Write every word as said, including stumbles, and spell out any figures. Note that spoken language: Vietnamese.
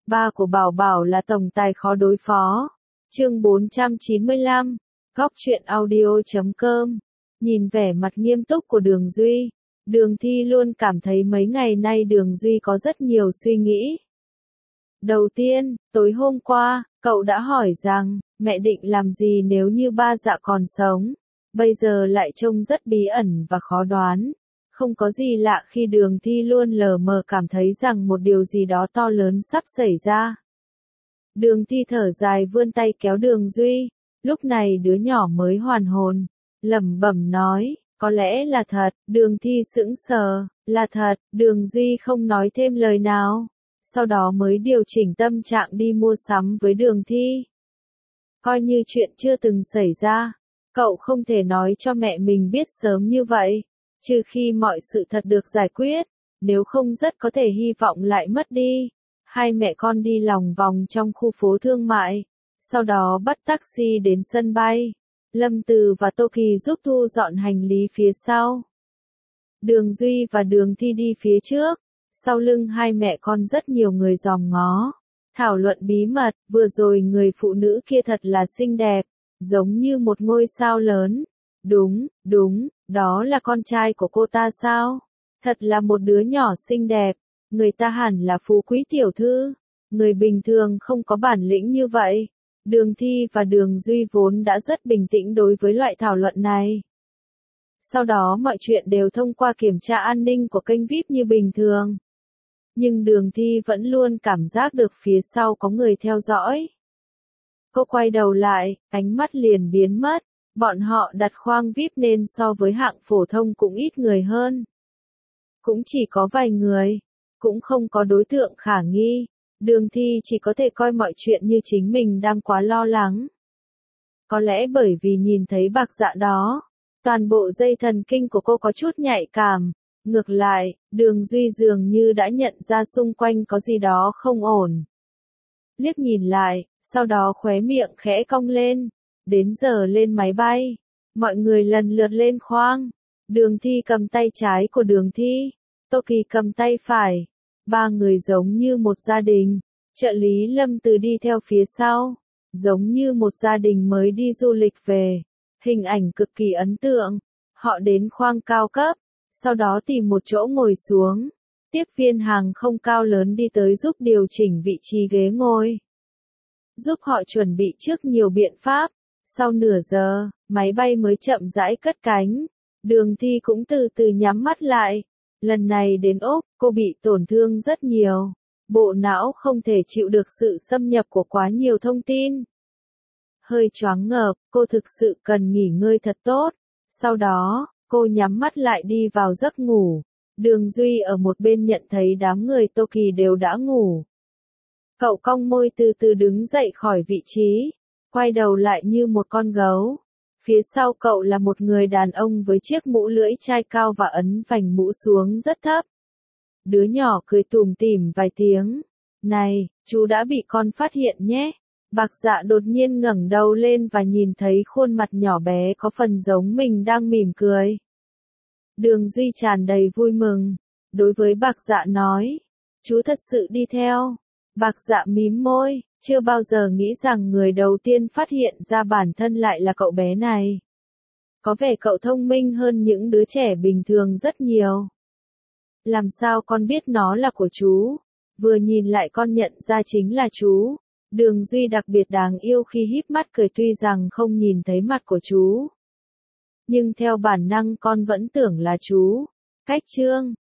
Ba của Bảo Bảo là tổng tài khó đối phó. Chương bốn trăm chín mươi lăm, Góc truyện audio chấm com. Nhìn vẻ mặt nghiêm túc của Đường Duy, Đường Thi luôn cảm thấy mấy ngày nay Đường Duy có rất nhiều suy nghĩ. Đầu tiên, tối hôm qua, cậu đã hỏi rằng, mẹ định làm gì nếu như ba Dạ còn sống. Bây giờ lại trông rất bí ẩn và khó đoán. Không có gì lạ khi Đường Thi luôn lờ mờ cảm thấy rằng một điều gì đó to lớn sắp xảy ra. Đường Thi thở dài vươn tay kéo Đường Duy. Lúc này đứa nhỏ mới hoàn hồn, lẩm bẩm nói, có lẽ là thật. Đường Thi sững sờ, là thật. Đường Duy không nói thêm lời nào. Sau đó mới điều chỉnh tâm trạng đi mua sắm với Đường Thi. Coi như chuyện chưa từng xảy ra, cậu không thể nói cho mẹ mình biết sớm như vậy, trừ khi mọi sự thật được giải quyết, nếu không rất có thể hy vọng lại mất đi. Hai mẹ con đi lòng vòng trong khu phố thương mại, sau đó bắt taxi đến sân bay. Lâm Từ và Tô Kỳ giúp thu dọn hành lý phía sau. Đường Duy và Đường Thi đi phía trước, sau lưng hai mẹ con rất nhiều người dòm ngó. Thảo luận bí mật, vừa rồi người phụ nữ kia thật là xinh đẹp, giống như một ngôi sao lớn. Đúng, đúng, đó là con trai của cô ta sao? Thật là một đứa nhỏ xinh đẹp, người ta hẳn là phú quý tiểu thư. Người bình thường không có bản lĩnh như vậy. Đường Thi và Đường Duy vốn đã rất bình tĩnh đối với loại thảo luận này. Sau đó mọi chuyện đều thông qua kiểm tra an ninh của kênh vi ai pi như bình thường. Nhưng Đường Thi vẫn luôn cảm giác được phía sau có người theo dõi. Cô quay đầu lại, ánh mắt liền biến mất. Bọn họ đặt khoang vi ai pi nên so với hạng phổ thông cũng ít người hơn. Cũng chỉ có vài người, cũng không có đối tượng khả nghi. Đường Thi chỉ có thể coi mọi chuyện như chính mình đang quá lo lắng. Có lẽ bởi vì nhìn thấy Bạc Dạ đó, toàn bộ dây thần kinh của cô có chút nhạy cảm. Ngược lại, Đường Duy dường như đã nhận ra xung quanh có gì đó không ổn. Liếc nhìn lại, sau đó khóe miệng khẽ cong lên. Đến giờ lên máy bay, mọi người lần lượt lên khoang. Đường Thi cầm tay trái của Đường Thi, Tô Kỳ cầm tay phải. Ba người giống như một gia đình. Trợ lý Lâm Từ đi theo phía sau, giống như một gia đình mới đi du lịch về. Hình ảnh cực kỳ ấn tượng. Họ đến khoang cao cấp, sau đó tìm một chỗ ngồi xuống. Tiếp viên hàng không cao lớn đi tới giúp điều chỉnh vị trí ghế ngồi, giúp họ chuẩn bị trước nhiều biện pháp. Sau nửa giờ, máy bay mới chậm rãi cất cánh. Đường Thi cũng từ từ nhắm mắt lại. Lần này đến Úc, cô bị tổn thương rất nhiều. Bộ não không thể chịu được sự xâm nhập của quá nhiều thông tin. Hơi choáng ngợp, cô thực sự cần nghỉ ngơi thật tốt. Sau đó, cô nhắm mắt lại đi vào giấc ngủ. Đường Duy ở một bên nhận thấy đám người Tô Kỳ đều đã ngủ. Cậu cong môi từ từ đứng dậy khỏi vị trí, quay đầu lại như một con gấu. Phía sau cậu là một người đàn ông với chiếc mũ lưỡi chai cao và ấn vành mũ xuống rất thấp. Đứa nhỏ cười tủm tỉm vài tiếng. Này, chú đã bị con phát hiện nhé. Bạc Dạ đột nhiên ngẩng đầu lên và nhìn thấy khuôn mặt nhỏ bé có phần giống mình đang mỉm cười. Đường Duy tràn đầy vui mừng. Đối với Bạc Dạ nói, chú thật sự đi theo. Bạc Dạ mím môi, chưa bao giờ nghĩ rằng người đầu tiên phát hiện ra bản thân lại là cậu bé này. Có vẻ cậu thông minh hơn những đứa trẻ bình thường rất nhiều. Làm sao con biết nó là của chú? Vừa nhìn lại con nhận ra chính là chú. Đường Duy đặc biệt đáng yêu khi híp mắt cười tuy rằng không nhìn thấy mặt của chú. Nhưng theo bản năng con vẫn tưởng là chú. Cách chương